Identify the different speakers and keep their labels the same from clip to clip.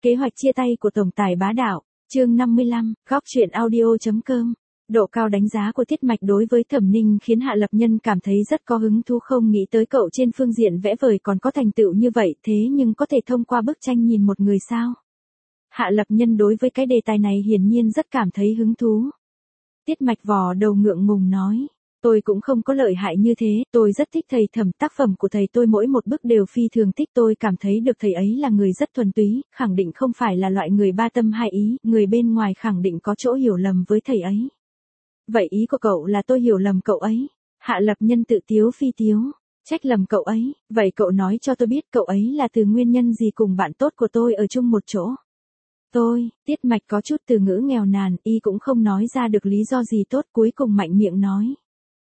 Speaker 1: Kế hoạch chia tay của tổng tài bá đạo, chương 55, góc truyện audio.com. Độ cao đánh giá của Tiết Mạch đối với Thẩm Ninh khiến Hạ Lập Nhân cảm thấy rất có hứng thú, không nghĩ tới cậu trên phương diện vẽ vời còn có thành tựu như vậy, thế nhưng có thể thông qua bức tranh nhìn một người sao? Hạ Lập Nhân đối với cái đề tài này hiển nhiên rất cảm thấy hứng thú. Tiết Mạch vò đầu ngượng ngùng nói. Tôi cũng không có lợi hại như thế, tôi rất thích thầy Thẩm, tác phẩm của thầy tôi mỗi một bức đều phi thường thích, tôi cảm thấy được thầy ấy là người rất thuần túy, khẳng định không phải là loại người ba tâm hai ý, người bên ngoài khẳng định có chỗ hiểu lầm với thầy ấy. Vậy ý của cậu là tôi hiểu lầm cậu ấy? Hạ Lập Nhân tự tiếu phi tiếu, trách lầm cậu ấy, vậy cậu nói cho tôi biết cậu ấy là từ nguyên nhân gì cùng bạn tốt của tôi ở chung một chỗ? Tiết Mạch có chút từ ngữ nghèo nàn, y cũng không nói ra được lý do gì tốt, cuối cùng mạnh miệng nói.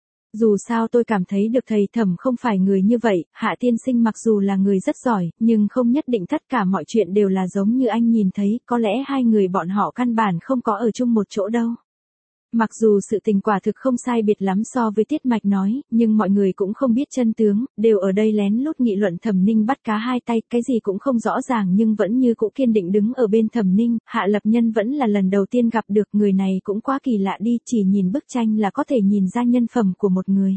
Speaker 1: Dù sao tôi cảm thấy được thầy Thẩm không phải người như vậy, Hạ tiên sinh mặc dù là người rất giỏi, nhưng không nhất định tất cả mọi chuyện đều là giống như anh nhìn thấy, có lẽ hai người bọn họ căn bản không có ở chung một chỗ đâu. Mặc dù sự tình quả thực không sai biệt lắm so với Tiết Mạch nói, nhưng mọi người cũng không biết chân tướng, đều ở đây lén lút nghị luận Thẩm Ninh bắt cá hai tay, cái gì cũng không rõ ràng nhưng vẫn như cũ kiên định đứng ở bên Thẩm Ninh. Hạ Lập Nhân vẫn là lần đầu tiên gặp được người này, cũng quá kỳ lạ đi, chỉ nhìn bức tranh là có thể nhìn ra nhân phẩm của một người.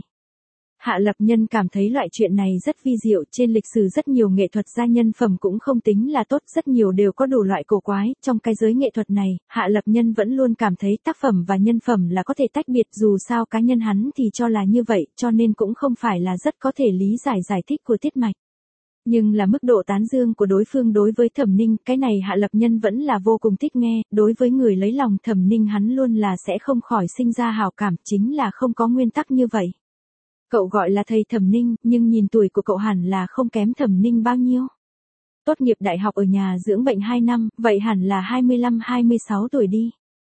Speaker 1: Hạ Lập Nhân cảm thấy loại chuyện này rất vi diệu, trên lịch sử rất nhiều nghệ thuật gia nhân phẩm cũng không tính là tốt, rất nhiều đều có đủ loại cổ quái, trong cái giới nghệ thuật này, Hạ Lập Nhân vẫn luôn cảm thấy tác phẩm và nhân phẩm là có thể tách biệt, dù sao cá nhân hắn thì cho là như vậy, cho nên cũng không phải là rất có thể lý giải thích của Tiết Mạch. Nhưng là mức độ tán dương của đối phương đối với Thẩm Ninh, cái này Hạ Lập Nhân vẫn là vô cùng thích nghe, đối với người lấy lòng Thẩm Ninh hắn luôn là sẽ không khỏi sinh ra hảo cảm, chính là không có nguyên tắc như vậy. Cậu gọi là thầy Thẩm Ninh, nhưng nhìn tuổi của cậu hẳn là không kém Thẩm Ninh bao nhiêu. Tốt nghiệp đại học ở nhà dưỡng bệnh 2 năm, vậy hẳn là 25-26 tuổi đi.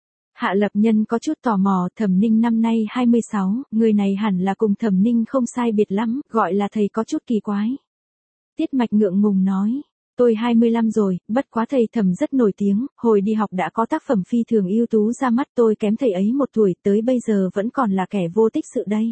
Speaker 1: Hạ Lập Nhân có chút tò mò, Thẩm Ninh năm nay 26, người này hẳn là cùng Thẩm Ninh không sai biệt lắm, gọi là thầy có chút kỳ quái. Tiết Mạch ngượng ngùng nói. Tôi 25 rồi, bất quá thầy Thẩm rất nổi tiếng, hồi đi học đã có tác phẩm phi thường ưu tú ra mắt, tôi kém thầy ấy 1 tuổi, tới bây giờ vẫn còn là kẻ vô tích sự đây.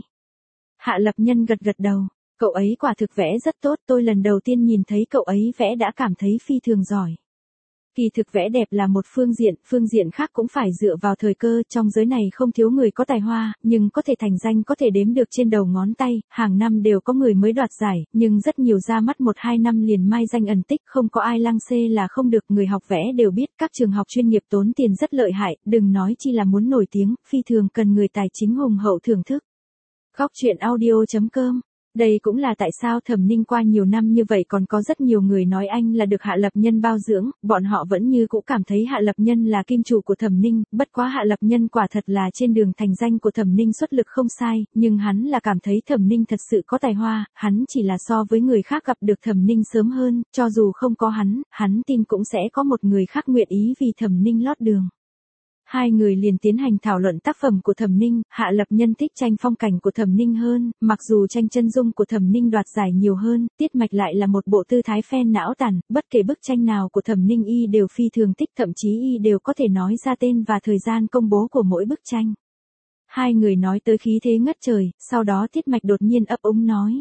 Speaker 1: Hạ Lập Nhân gật đầu, cậu ấy quả thực vẽ rất tốt, tôi lần đầu tiên nhìn thấy cậu ấy vẽ đã cảm thấy phi thường giỏi. Kỳ thực vẽ đẹp là một phương diện khác cũng phải dựa vào thời cơ, trong giới này không thiếu người có tài hoa, nhưng có thể thành danh có thể đếm được trên đầu ngón tay, hàng năm đều có người mới đoạt giải, nhưng rất nhiều ra mắt 1-2 năm liền mai danh ẩn tích, không có ai lăng xê là không được, người học vẽ đều biết các trường học chuyên nghiệp tốn tiền rất lợi hại, đừng nói chi là muốn nổi tiếng, phi thường cần người tài chính hùng hậu thưởng thức. Góc truyện audio.com. Đây cũng là tại sao Thẩm Ninh qua nhiều năm như vậy còn có rất nhiều người nói anh là được Hạ Lập Nhân bao dưỡng, bọn họ vẫn như cũ cảm thấy Hạ Lập Nhân là kim chủ của Thẩm Ninh, bất quá Hạ Lập Nhân quả thật là trên đường thành danh của Thẩm Ninh xuất lực không sai, nhưng hắn là cảm thấy Thẩm Ninh thật sự có tài hoa, hắn chỉ là so với người khác gặp được Thẩm Ninh sớm hơn, cho dù không có hắn tin cũng sẽ có một người khác nguyện ý vì Thẩm Ninh lót đường. Hai người liền tiến hành thảo luận tác phẩm của Thẩm Ninh, Hạ Lập Nhân thích tranh phong cảnh của Thẩm Ninh hơn, mặc dù tranh chân dung của Thẩm Ninh đoạt giải nhiều hơn, Tiết Mạch lại là một bộ tư thái phen não tàn, bất kể bức tranh nào của Thẩm Ninh y đều phi thường thích, thậm chí y đều có thể nói ra tên và thời gian công bố của mỗi bức tranh. Hai người nói tới khí thế ngất trời, sau đó Tiết Mạch đột nhiên ấp úng nói.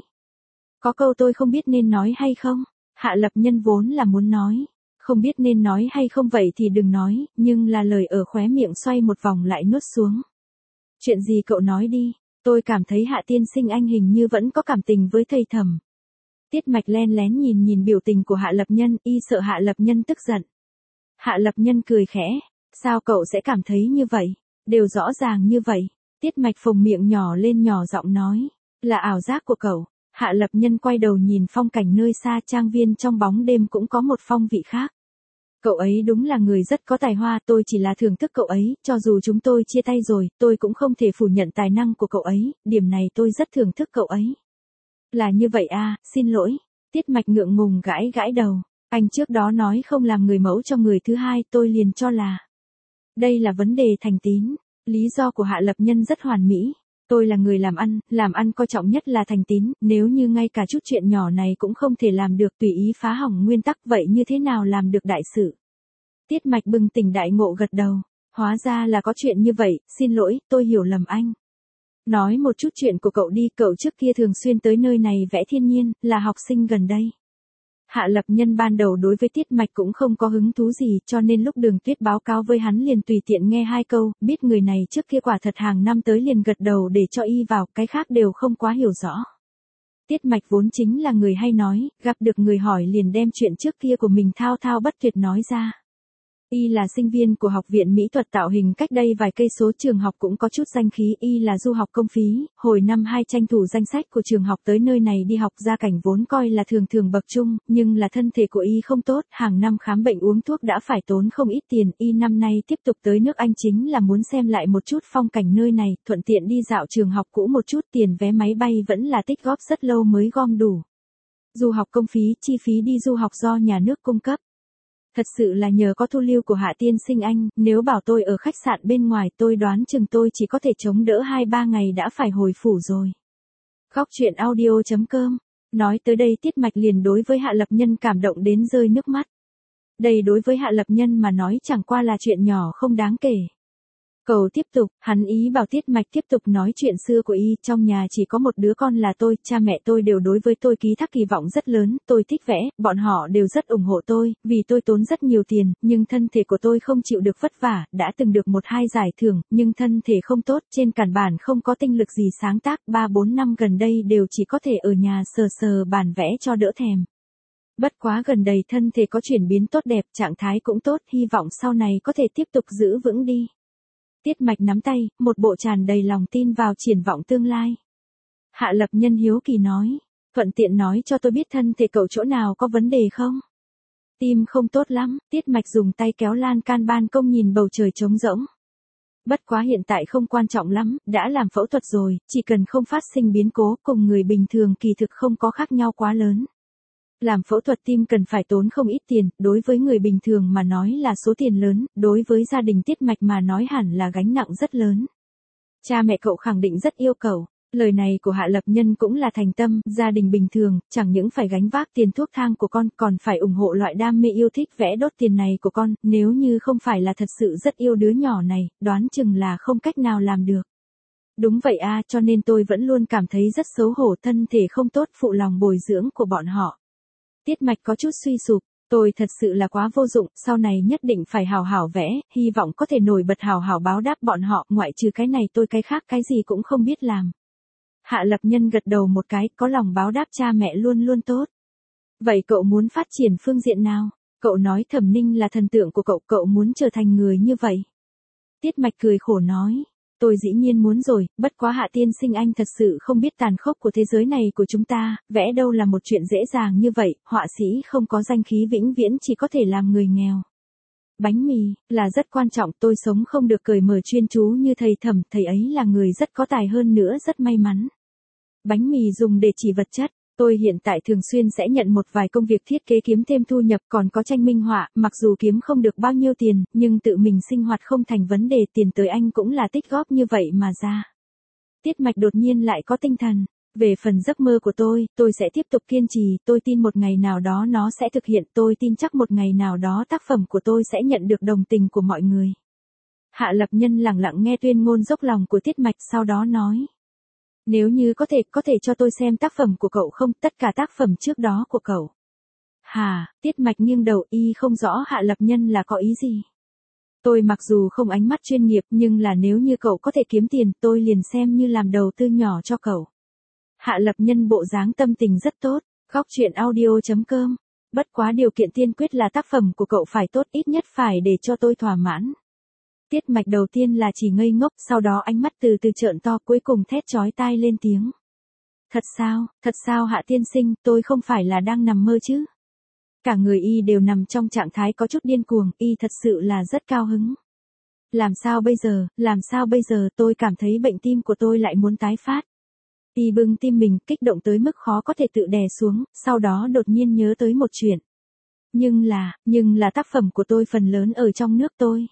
Speaker 1: Có câu tôi không biết nên nói hay không? Hạ Lập Nhân vốn là muốn nói. Không biết nên nói hay không vậy thì đừng nói, nhưng là lời ở khóe miệng xoay một vòng lại nuốt xuống. Chuyện gì cậu nói đi, tôi cảm thấy Hạ tiên sinh anh hình như vẫn có cảm tình với thầy Thẩm. Tiết Mạch len lén nhìn biểu tình của Hạ Lập Nhân, y sợ Hạ Lập Nhân tức giận. Hạ Lập Nhân cười khẽ, sao cậu sẽ cảm thấy như vậy, đều rõ ràng như vậy. Tiết Mạch phồng miệng nhỏ lên nhỏ giọng nói, là ảo giác của cậu. Hạ Lập Nhân quay đầu nhìn phong cảnh nơi xa, trang viên trong bóng đêm cũng có một phong vị khác. Cậu ấy đúng là người rất có tài hoa, tôi chỉ là thưởng thức cậu ấy, cho dù chúng tôi chia tay rồi, tôi cũng không thể phủ nhận tài năng của cậu ấy, điểm này tôi rất thưởng thức cậu ấy. Là như vậy à, xin lỗi. Tiết Mạch ngượng ngùng gãi đầu, anh trước đó nói không làm người mẫu cho người thứ hai, tôi liền cho là. Đây là vấn đề thành tín, lý do của Hạ Lập Nhân rất hoàn mỹ. Tôi là người làm ăn coi trọng nhất là thành tín, nếu như ngay cả chút chuyện nhỏ này cũng không thể làm được, tùy ý phá hỏng nguyên tắc, vậy như thế nào làm được đại sự? Tiết Mạch bừng tỉnh đại ngộ gật đầu, hóa ra là có chuyện như vậy, xin lỗi, tôi hiểu lầm anh. Nói một chút chuyện của cậu đi, cậu trước kia thường xuyên tới nơi này vẽ thiên nhiên, là học sinh gần đây. Hạ Lập Nhân ban đầu đối với Tiết Mạch cũng không có hứng thú gì, cho nên lúc Đường Tuyết báo cáo với hắn liền tùy tiện nghe 2 câu, biết người này trước kia quả thật hàng năm tới liền gật đầu để cho y vào, cái khác đều không quá hiểu rõ. Tiết Mạch vốn chính là người hay nói, gặp được người hỏi liền đem chuyện trước kia của mình thao thao bất tuyệt nói ra. Y là sinh viên của Học viện Mỹ thuật tạo hình cách đây vài cây số trường học cũng có chút danh khí, y là du học công phí, hồi năm 2 tranh thủ danh sách của trường học tới nơi này đi học, gia cảnh vốn coi là thường thường bậc trung, nhưng là thân thể của y không tốt, hàng năm khám bệnh uống thuốc đã phải tốn không ít tiền, y năm nay tiếp tục tới nước Anh chính là muốn xem lại một chút phong cảnh nơi này, thuận tiện đi dạo trường học cũ một chút, tiền vé máy bay vẫn là tích góp rất lâu mới gom đủ. Du học công phí, chi phí đi du học do nhà nước cung cấp. Thật sự là nhờ có thu lưu của Hạ tiên sinh anh, nếu bảo tôi ở khách sạn bên ngoài tôi đoán chừng tôi chỉ có thể chống đỡ 2-3 ngày đã phải hồi phủ rồi. Góc truyện audio.com. Nói tới đây Tiết Mạch liền đối với Hạ Lập Nhân cảm động đến rơi nước mắt. Đây đối với Hạ Lập Nhân mà nói chẳng qua là chuyện nhỏ không đáng kể. Cầu tiếp tục, hắn ý bảo Tiết Mạch tiếp tục nói chuyện xưa của y, trong nhà chỉ có một đứa con là tôi, cha mẹ tôi đều đối với tôi ký thác kỳ vọng rất lớn, tôi thích vẽ, bọn họ đều rất ủng hộ tôi, vì tôi tốn rất nhiều tiền, nhưng thân thể của tôi không chịu được vất vả, đã từng được 1-2 giải thưởng, nhưng thân thể không tốt, trên căn bản không có tinh lực gì sáng tác, 3-4 năm gần đây đều chỉ có thể ở nhà sờ sờ bàn vẽ cho đỡ thèm. Bất quá gần đây thân thể có chuyển biến tốt đẹp, trạng thái cũng tốt, hy vọng sau này có thể tiếp tục giữ vững đi. Tiết Mạch nắm tay, một bộ tràn đầy lòng tin vào triển vọng tương lai. Hạ Lập Nhân hiếu kỳ nói, thuận tiện nói cho tôi biết thân thể cậu chỗ nào có vấn đề không? Tim không tốt lắm, Tiết Mạch dùng tay kéo lan can ban công nhìn bầu trời trống rỗng. Bất quá hiện tại không quan trọng lắm, đã làm phẫu thuật rồi, chỉ cần không phát sinh biến cố cùng người bình thường kỳ thực không có khác nhau quá lớn. Làm phẫu thuật tim cần phải tốn không ít tiền, đối với người bình thường mà nói là số tiền lớn, đối với gia đình Tiết Mạch mà nói hẳn là gánh nặng rất lớn. Cha mẹ cậu khẳng định rất yêu cậu, lời này của Hạ Lập Nhân cũng là thành tâm, gia đình bình thường, chẳng những phải gánh vác tiền thuốc thang của con, còn phải ủng hộ loại đam mê yêu thích vẽ đốt tiền này của con, nếu như không phải là thật sự rất yêu đứa nhỏ này, đoán chừng là không cách nào làm được. Đúng vậy a, cho nên tôi vẫn luôn cảm thấy rất xấu hổ, thân thể không tốt phụ lòng bồi dưỡng của bọn họ. Tiết Mạch có chút suy sụp, tôi thật sự là quá vô dụng, sau này nhất định phải hào hảo vẽ, hy vọng có thể nổi bật hào hảo báo đáp bọn họ, ngoại trừ cái này tôi cái khác cái gì cũng không biết làm. Hạ Lập Nhân gật đầu một cái, có lòng báo đáp cha mẹ luôn luôn tốt. Vậy cậu muốn phát triển phương diện nào? Cậu nói Thẩm Ninh là thần tượng của cậu, cậu muốn trở thành người như vậy. Tiết Mạch cười khổ nói. Tôi dĩ nhiên muốn rồi, bất quá Hạ tiên sinh anh thật sự không biết tàn khốc của thế giới này của chúng ta, vẽ đâu là một chuyện dễ dàng như vậy, họa sĩ không có danh khí vĩnh viễn chỉ có thể làm người nghèo. Bánh mì, là rất quan trọng, tôi sống không được cởi mở chuyên chú như thầy Thẩm, thầy ấy là người rất có tài hơn nữa rất may mắn. Bánh mì dùng để chỉ vật chất. Tôi hiện tại thường xuyên sẽ nhận một vài công việc thiết kế kiếm thêm thu nhập, còn có tranh minh họa, mặc dù kiếm không được bao nhiêu tiền, nhưng tự mình sinh hoạt không thành vấn đề, tiền tới anh cũng là tích góp như vậy mà ra. Tiết Mạch đột nhiên lại có tinh thần. Về phần giấc mơ của tôi sẽ tiếp tục kiên trì, tôi tin một ngày nào đó nó sẽ thực hiện, tôi tin chắc một ngày nào đó tác phẩm của tôi sẽ nhận được đồng tình của mọi người. Hạ Lập Nhân lặng lặng nghe tuyên ngôn dốc lòng của Tiết Mạch, sau đó nói. Nếu như có thể cho tôi xem tác phẩm của cậu không, tất cả tác phẩm trước đó của cậu. Hà, Tiết Mạch nghiêng đầu, y không rõ Hạ Lập Nhân là có ý gì. Tôi mặc dù không ánh mắt chuyên nghiệp nhưng là nếu như cậu có thể kiếm tiền, tôi liền xem như làm đầu tư nhỏ cho cậu. Hạ Lập Nhân bộ dáng tâm tình rất tốt, góc truyện audio.com. Bất quá điều kiện tiên quyết là tác phẩm của cậu phải tốt, ít nhất phải để cho tôi thỏa mãn. Tiết Mạch đầu tiên là chỉ ngây ngốc, sau đó ánh mắt từ từ trợn to, cuối cùng thét chói tai lên tiếng. Thật sao Hạ tiên sinh, tôi không phải là đang nằm mơ chứ? Cả người y đều nằm trong trạng thái có chút điên cuồng, y thật sự là rất cao hứng. Làm sao bây giờ, tôi cảm thấy bệnh tim của tôi lại muốn tái phát. Y bưng tim mình, kích động tới mức khó có thể tự đè xuống, sau đó đột nhiên nhớ tới một chuyện. Nhưng là tác phẩm của tôi phần lớn ở trong nước tôi.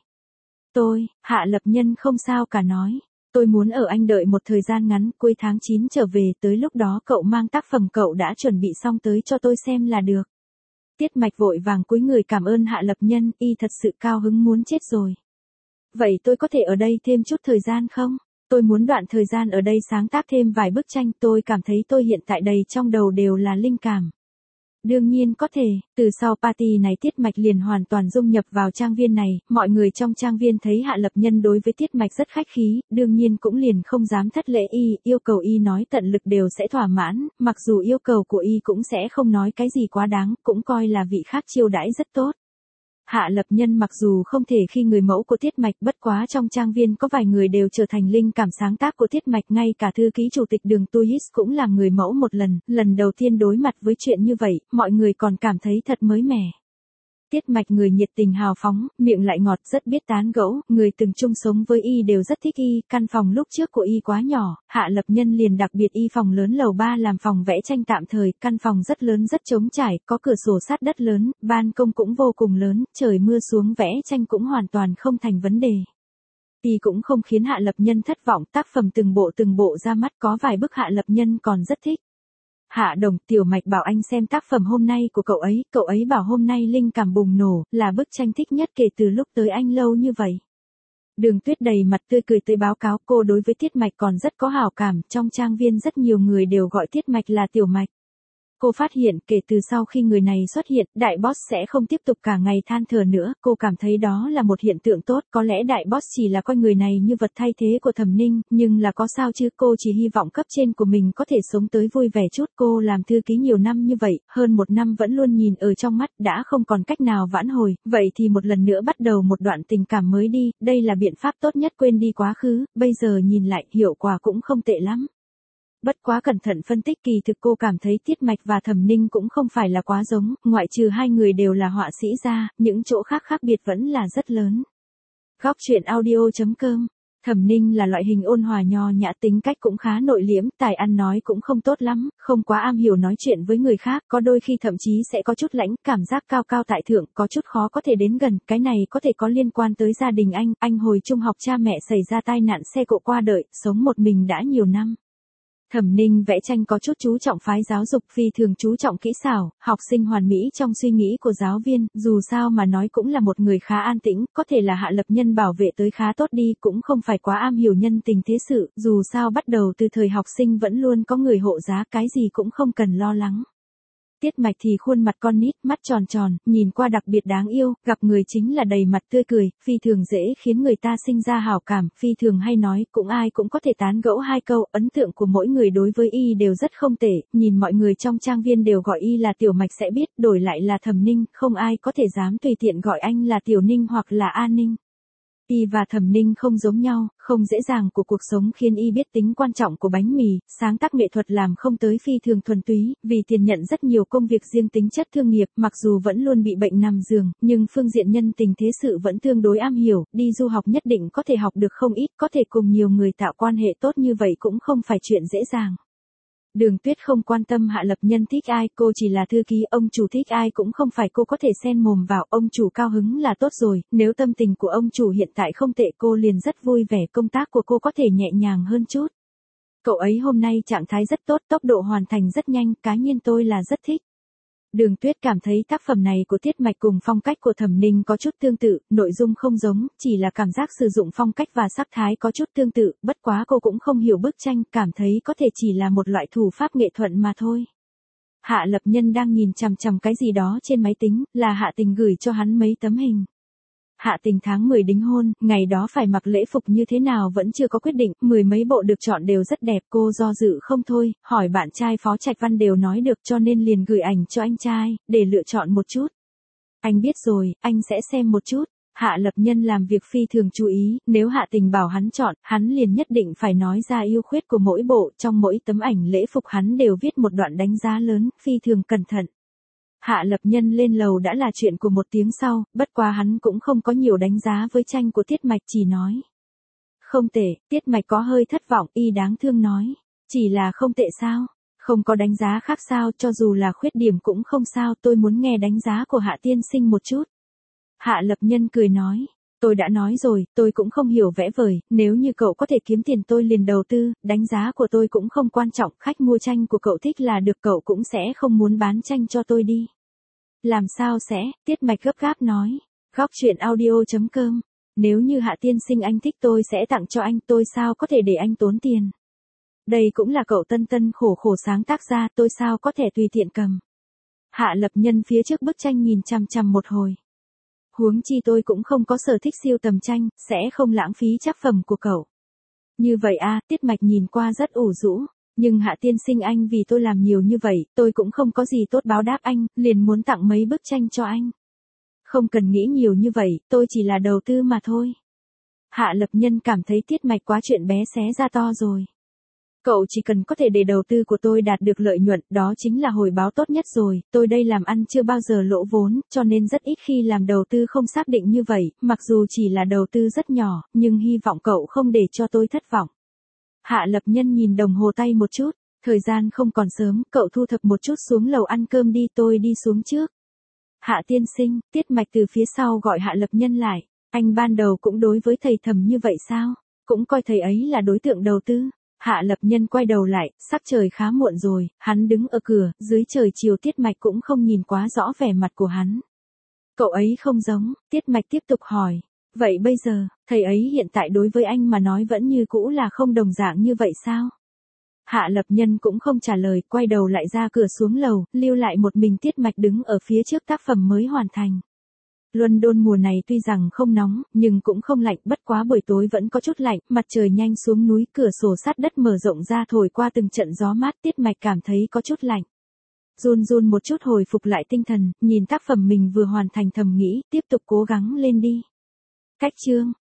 Speaker 1: Hạ Lập Nhân không sao cả nói. Tôi muốn ở Anh đợi một thời gian ngắn, cuối tháng 9 trở về, tới lúc đó cậu mang tác phẩm cậu đã chuẩn bị xong tới cho tôi xem là được. Tiết Mạch vội vàng cúi người cảm ơn Hạ Lập Nhân, y thật sự cao hứng muốn chết rồi. Vậy tôi có thể ở đây thêm chút thời gian không? Tôi muốn đoạn thời gian ở đây sáng tác thêm vài bức tranh, tôi cảm thấy tôi hiện tại đầy trong đầu đều là linh cảm. Đương nhiên có thể, từ sau party này Tiết Mạch liền hoàn toàn dung nhập vào trang viên này, mọi người trong trang viên thấy Hạ Lập Nhân đối với Tiết Mạch rất khách khí, đương nhiên cũng liền không dám thất lễ y, yêu cầu y nói tận lực đều sẽ thỏa mãn, mặc dù yêu cầu của y cũng sẽ không nói cái gì quá đáng, cũng coi là vị khác chiêu đãi rất tốt. Hạ Lập Nhân mặc dù không thể khi người mẫu của Tiết Mạch, bất quá trong trang viên có vài người đều trở thành linh cảm sáng tác của Tiết Mạch, ngay cả thư ký chủ tịch Đường Tuis cũng làm người mẫu một lần đầu tiên đối mặt với chuyện như vậy, mọi người còn cảm thấy thật mới mẻ. Tiết Mạch người nhiệt tình hào phóng, miệng lại ngọt, rất biết tán gẫu, người từng chung sống với y đều rất thích y, căn phòng lúc trước của y quá nhỏ, Hạ Lập Nhân liền đặc biệt y phòng lớn lầu 3 làm phòng vẽ tranh tạm thời, căn phòng rất lớn rất trống trải, có cửa sổ sát đất lớn, ban công cũng vô cùng lớn, trời mưa xuống vẽ tranh cũng hoàn toàn không thành vấn đề. Y cũng không khiến Hạ Lập Nhân thất vọng, tác phẩm từng bộ ra mắt, có vài bức Hạ Lập Nhân còn rất thích. Hạ Đồng, Tiểu Mạch bảo anh xem tác phẩm hôm nay của cậu ấy bảo hôm nay linh cảm bùng nổ, là bức tranh thích nhất kể từ lúc tới anh lâu như vậy. Đường Tuyết đầy mặt tươi cười tới báo cáo cô đối với Tiết Mạch còn rất có hảo cảm, trong trang viên rất nhiều người đều gọi Tiết Mạch là Tiểu Mạch. Cô phát hiện kể từ sau khi người này xuất hiện, đại boss sẽ không tiếp tục cả ngày than thở nữa, cô cảm thấy đó là một hiện tượng tốt, có lẽ đại boss chỉ là coi người này như vật thay thế của Thẩm Ninh, nhưng là có sao chứ, cô chỉ hy vọng cấp trên của mình có thể sống tới vui vẻ chút. Cô làm thư ký nhiều năm như vậy, hơn một năm vẫn luôn nhìn ở trong mắt, đã không còn cách nào vãn hồi, vậy thì một lần nữa bắt đầu một đoạn tình cảm mới đi, đây là biện pháp tốt nhất, quên đi quá khứ, bây giờ nhìn lại, hiệu quả cũng không tệ lắm. Bất quá cẩn thận phân tích kỳ thực cô cảm thấy Tiết Mạch và Thẩm Ninh cũng không phải là quá giống, ngoại trừ hai người đều là họa sĩ ra, những chỗ khác biệt vẫn là rất lớn. Góc truyện audio.com. Thẩm Ninh là loại hình ôn hòa nho nhã, tính cách cũng khá nội liễm, tài ăn nói cũng không tốt lắm, không quá am hiểu nói chuyện với người khác, có đôi khi thậm chí sẽ có chút lãnh, cảm giác cao cao tại thượng, có chút khó có thể đến gần, cái này có thể có liên quan tới gia đình anh hồi trung học cha mẹ xảy ra tai nạn xe cộ qua đời, sống một mình đã nhiều năm. Thẩm Ninh vẽ tranh có chút chú trọng phái giáo dục, phi thường chú trọng kỹ xảo, học sinh hoàn mỹ trong suy nghĩ của giáo viên, dù sao mà nói cũng là một người khá an tĩnh, có thể là Hạ Lập Nhân bảo vệ tới khá tốt đi, cũng không phải quá am hiểu nhân tình thế sự, dù sao bắt đầu từ thời học sinh vẫn luôn có người hộ giá, cái gì cũng không cần lo lắng. Tiết Mạch thì khuôn mặt con nít, mắt tròn tròn, nhìn qua đặc biệt đáng yêu, gặp người chính là đầy mặt tươi cười, phi thường dễ khiến người ta sinh ra hảo cảm, phi thường hay nói, cũng ai cũng có thể tán gẫu hai câu, ấn tượng của mỗi người đối với y đều rất không tệ, nhìn mọi người trong trang viên đều gọi y là Tiểu Mạch sẽ biết, đổi lại là Thẩm Ninh, không ai có thể dám tùy tiện gọi anh là Tiểu Ninh hoặc là A Ninh. Y và Thẩm Ninh không giống nhau, không dễ dàng của cuộc sống khiến y biết tính quan trọng của bánh mì, sáng tác nghệ thuật làm không tới phi thường thuần túy, vì tiền nhận rất nhiều công việc riêng tính chất thương nghiệp, mặc dù vẫn luôn bị bệnh nằm giường, nhưng phương diện nhân tình thế sự vẫn tương đối am hiểu, đi du học nhất định có thể học được không ít, có thể cùng nhiều người tạo quan hệ tốt như vậy cũng không phải chuyện dễ dàng. Đường Tuyết không quan tâm Hạ Lập Nhân thích ai, cô chỉ là thư ký, ông chủ thích ai cũng không phải cô có thể xen mồm vào, ông chủ cao hứng là tốt rồi, nếu tâm tình của ông chủ hiện tại không tệ cô liền rất vui vẻ, công tác của cô có thể nhẹ nhàng hơn chút. Cậu ấy hôm nay trạng thái rất tốt, tốc độ hoàn thành rất nhanh, cá nhân tôi là rất thích. Đường Tuyết cảm thấy tác phẩm này của Tiết Mạch cùng phong cách của Thẩm Ninh có chút tương tự, nội dung không giống, chỉ là cảm giác sử dụng phong cách và sắc thái có chút tương tự, bất quá cô cũng không hiểu bức tranh, cảm thấy có thể chỉ là một loại thủ pháp nghệ thuật mà thôi. Hạ Lập Nhân đang nhìn chằm chằm cái gì đó trên máy tính, là Hạ Tình gửi cho hắn mấy tấm hình. Hạ Tình tháng 10 đính hôn, ngày đó phải mặc lễ phục như thế nào vẫn chưa có quyết định, mười mấy bộ được chọn đều rất đẹp, cô do dự không thôi, hỏi bạn trai Phó Trạch Văn đều nói được cho nên liền gửi ảnh cho anh trai, để lựa chọn một chút. Anh biết rồi, anh sẽ xem một chút. Hạ Lập Nhân làm việc phi thường chú ý, nếu Hạ Tình bảo hắn chọn, hắn liền nhất định phải nói ra ưu khuyết của mỗi bộ, trong mỗi tấm ảnh lễ phục hắn đều viết một đoạn đánh giá lớn, phi thường cẩn thận. Hạ Lập Nhân lên lầu đã là chuyện của một tiếng sau, bất quá hắn cũng không có nhiều đánh giá với tranh của Tiết Mạch, chỉ nói. Không tệ, Tiết Mạch có hơi thất vọng, y đáng thương nói. Chỉ là không tệ sao? Không có đánh giá khác sao, cho dù là khuyết điểm cũng không sao, tôi muốn nghe đánh giá của Hạ tiên sinh một chút. Hạ Lập Nhân cười nói. Tôi đã nói rồi, tôi cũng không hiểu vẽ vời, nếu như cậu có thể kiếm tiền tôi liền đầu tư, đánh giá của tôi cũng không quan trọng, khách mua tranh của cậu thích là được, cậu cũng sẽ không muốn bán tranh cho tôi đi. Làm sao sẽ, Tiết Mạch gấp gáp nói. Góc truyện audio.com. Nếu như Hạ tiên sinh anh thích tôi sẽ tặng cho anh, tôi sao có thể để anh tốn tiền. Đây cũng là cậu tân khổ sáng tác ra, tôi sao có thể tùy tiện cầm. Hạ Lập Nhân phía trước bức tranh nhìn chằm chằm một hồi. Huống chi tôi cũng không có sở thích siêu tầm tranh, sẽ không lãng phí tác phẩm của cậu. Như vậy à, Tiết Mạch nhìn qua rất ủ rũ. Nhưng Hạ tiên sinh anh vì tôi làm nhiều như vậy, tôi cũng không có gì tốt báo đáp anh, liền muốn tặng mấy bức tranh cho anh. Không cần nghĩ nhiều như vậy, tôi chỉ là đầu tư mà thôi. Hạ Lập Nhân cảm thấy Tiết Mạch quá chuyện bé xé ra to rồi. Cậu chỉ cần có thể để đầu tư của tôi đạt được lợi nhuận, đó chính là hồi báo tốt nhất rồi, tôi đây làm ăn chưa bao giờ lỗ vốn, cho nên rất ít khi làm đầu tư không xác định như vậy, mặc dù chỉ là đầu tư rất nhỏ, nhưng hy vọng cậu không để cho tôi thất vọng. Hạ Lập Nhân nhìn đồng hồ tay một chút, thời gian không còn sớm, cậu thu thập một chút xuống lầu ăn cơm đi, tôi đi xuống trước. Hạ tiên sinh, Tiết Mạch từ phía sau gọi Hạ Lập Nhân lại, anh ban đầu cũng đối với thầy Thẩm như vậy sao, cũng coi thầy ấy là đối tượng đầu tư. Hạ Lập Nhân quay đầu lại, sắc trời khá muộn rồi, hắn đứng ở cửa, dưới trời chiều Tiết Mạch cũng không nhìn quá rõ vẻ mặt của hắn. Cậu ấy không giống, Tiết Mạch tiếp tục hỏi. Vậy bây giờ, thầy ấy hiện tại đối với anh mà nói vẫn như cũ là không đồng dạng như vậy sao? Hạ Lập Nhân cũng không trả lời, quay đầu lại ra cửa xuống lầu, lưu lại một mình Tiết Mạch đứng ở phía trước tác phẩm mới hoàn thành. London mùa này tuy rằng không nóng, nhưng cũng không lạnh, bất quá buổi tối vẫn có chút lạnh, mặt trời nhanh xuống núi, cửa sổ sát đất mở rộng ra thổi qua từng trận gió mát, Tiết Mạch cảm thấy có chút lạnh. Run run một chút hồi phục lại tinh thần, nhìn tác phẩm mình vừa hoàn thành thầm nghĩ, tiếp tục cố gắng lên đi. Cách chương